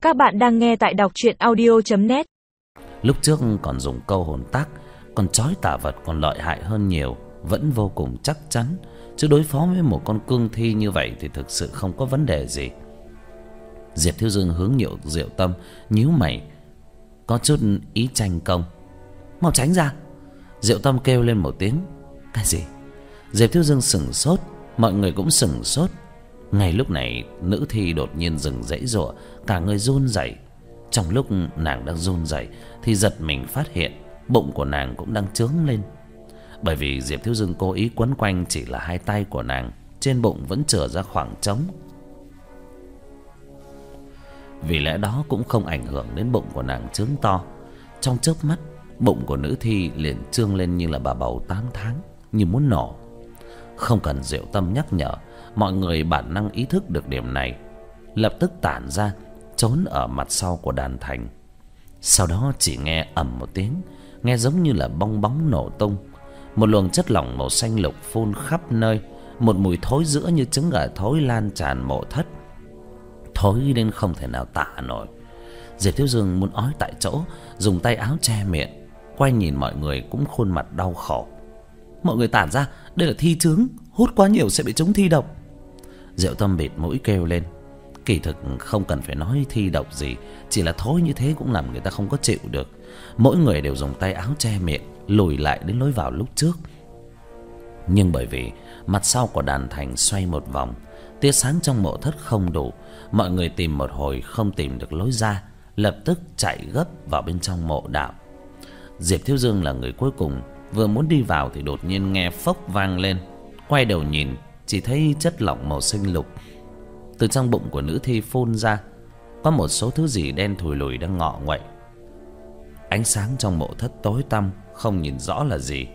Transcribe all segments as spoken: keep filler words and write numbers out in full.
Các bạn đang nghe tại đọc truyện audio chấm net. Lúc trước còn dùng câu hồn tác, con chói tà vật còn lợi hại hơn nhiều, vẫn vô cùng chắc chắn. Chứ đối phó với một con cương thi như vậy thì thực sự không có vấn đề gì. Diệp Thiếu Dương hướng nhệu Diệu Tâm, nhíu mày, có chút ý tranh công. Mau tránh ra! Diệu Tâm kêu lên một tiếng. Cái gì? Diệp Thiếu Dương sững sốt, mọi người cũng sững sốt. Ngay lúc này, nữ thi đột nhiên dừng giãy giụa, cả người run rẩy. Trong lúc nàng đang run rẩy thì giật mình phát hiện bụng của nàng cũng đang trướng lên. Bởi vì Diệp Thiếu Dương cố ý quấn quanh chỉ là hai tay của nàng, trên bụng vẫn chừa ra khoảng trống. Vì lẽ đó cũng không ảnh hưởng đến bụng của nàng trướng to. Trong chớp mắt, bụng của nữ thi liền trương lên như là bà bầu tám tháng, như muốn nổ. Không cần Diệu Tâm nhắc nhở, mọi người bản năng ý thức được điểm này, lập tức tản ra trốn ở mặt sau của đàn thành. Sau đó chỉ nghe ầm một tiếng, nghe giống như là bong bóng nổ tung. Một luồng chất lỏng màu xanh lục phun khắp nơi, một mùi thối rữa như trứng gà thối lan tràn mộ thất, thối đến không thể nào tả nổi. Diệp Thiếu Dương muốn ói tại chỗ, dùng tay áo che miệng, quay nhìn mọi người cũng khuôn mặt đau khổ. Mọi người tản ra, đây là thi chướng, hút quá nhiều sẽ bị trúng thi độc. Diệu Tâm bịt mũi kêu lên. Kỳ thực không cần phải nói thi độc gì, chỉ là thối như thế cũng làm người ta không có chịu được. Mỗi người đều dùng tay áo che miệng, lùi lại đến lối vào lúc trước. Nhưng bởi vì mặt sau của đàn thành xoay một vòng, tia sáng trong mộ thất không đủ, mọi người tìm một hồi không tìm được lối ra, lập tức chạy gấp vào bên trong mộ đạo. Diệp Thiếu Dương là người cuối cùng, vừa muốn đi vào thì đột nhiên nghe phốc vang lên. Quay đầu nhìn, chỉ thấy chất lỏng màu xanh lục từ trong bụng của nữ thi phun ra. Có một số thứ gì đen thùi lùi đang ngọ nguậy. Ánh sáng trong mộ thất tối tăm, không nhìn rõ là gì.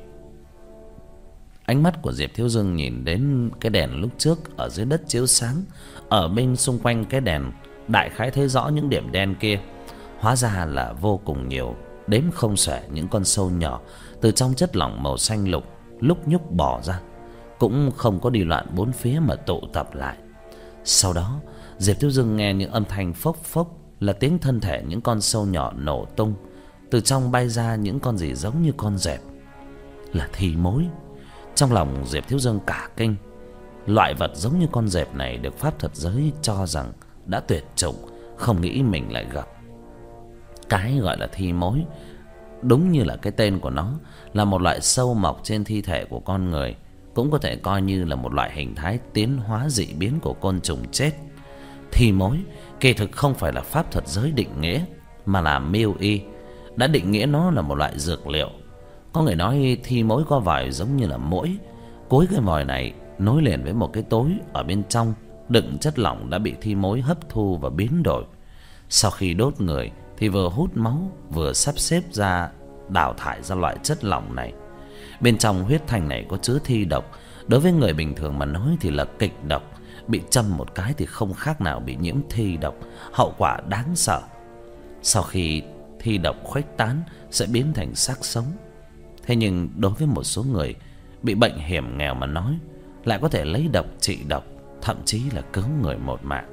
Ánh mắt của Diệp Thiếu Dương nhìn đến cái đèn lúc trước ở dưới đất chiếu sáng. Ở bên xung quanh cái đèn, đại khái thấy rõ những điểm đen kia. Hóa ra là vô cùng nhiều, đếm không xuể những con sâu nhỏ từ trong chất lỏng màu xanh lục lúc nhúc bò ra, cũng không có đi loạn bốn phía mà tụ tập lại. Sau đó Diệp Thiếu Dương nghe những âm thanh phốc phốc, là tiếng thân thể những con sâu nhỏ nổ tung. Từ trong bay ra những con gì giống như con dẹp, là thi mối. Trong lòng Diệp Thiếu Dương cả kinh. Loại vật giống như con dẹp này được pháp thuật giới cho rằng đã tuyệt chủng, không nghĩ mình lại gặp. Cái gọi là thi mối đúng như là cái tên của nó, là một loại sâu mọc trên thi thể của con người, cũng có thể coi như là một loại hình thái tiến hóa dị biến của côn trùng chết. Thi mối kỳ thực không phải là pháp thuật giới định nghĩa, mà là miêu y đã định nghĩa nó là một loại dược liệu. Có người nói thi mối có vòi giống như là muỗi, cuối cái vòi này nối liền với một cái tối ở bên trong, đựng chất lỏng đã bị thi mối hấp thu và biến đổi. Sau khi đốt người thì vừa hút máu vừa sắp xếp ra đào thải ra loại chất lỏng này. Bên trong huyết thanh này có chứa thi độc. Đối với người bình thường mà nói thì là kịch độc. Bị châm một cái thì không khác nào bị nhiễm thi độc, hậu quả đáng sợ. Sau khi thi độc khuếch tán sẽ biến thành xác sống. Thế nhưng đối với một số người bị bệnh hiểm nghèo mà nói, lại có thể lấy độc trị độc, thậm chí là cứu người một mạng.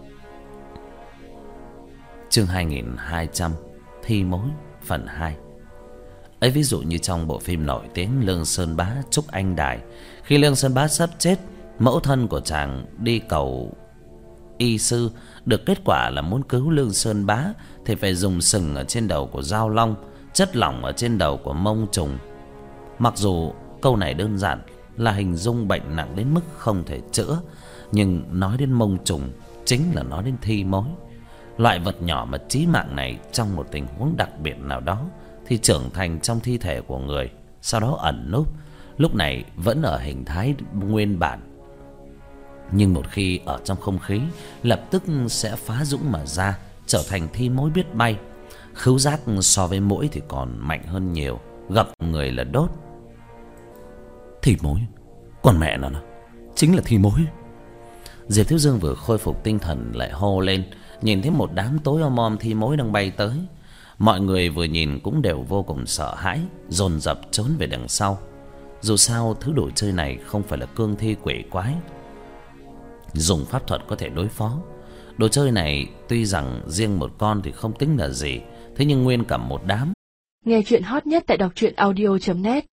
Chương hai nghìn hai trăm, thi mối phần hai. Ấy ví dụ như trong bộ phim nổi tiếng Lương Sơn Bá Trúc Anh Đài, khi Lương Sơn Bá sắp chết, mẫu thân của chàng đi cầu y sư, được kết quả là muốn cứu Lương Sơn Bá thì phải dùng sừng ở trên đầu của Giao Long, chất lỏng ở trên đầu của Mông Trùng. Mặc dù câu này đơn giản là hình dung bệnh nặng đến mức không thể chữa, nhưng nói đến Mông Trùng chính là nói đến thi mối. Loại vật nhỏ mà chí mạng này trong một tình huống đặc biệt nào đó thì trưởng thành trong thi thể của người, sau đó ẩn núp, lúc này vẫn ở hình thái nguyên bản. Nhưng một khi ở trong không khí, lập tức sẽ phá dũng mà ra, trở thành thi mối biết bay. Khứu giác so với muỗi thì còn mạnh hơn nhiều, gặp người là đốt. Thi mối, còn mẹ nó, nó chính là thi mối. Diệp Thiếu Dương vừa khôi phục tinh thần lại hô lên, nhìn thấy một đám tối om om thi mối đang bay tới. Mọi người vừa nhìn cũng đều vô cùng sợ hãi, dồn dập trốn về đằng sau. Dù sao thứ đồ chơi này không phải là cương thi quỷ quái, dùng pháp thuật có thể đối phó. Đồ chơi này tuy rằng riêng một con thì không tính là gì, thế nhưng nguyên cả một đám. Nghe chuyện hot nhất tại đọc truyện audio chấm net.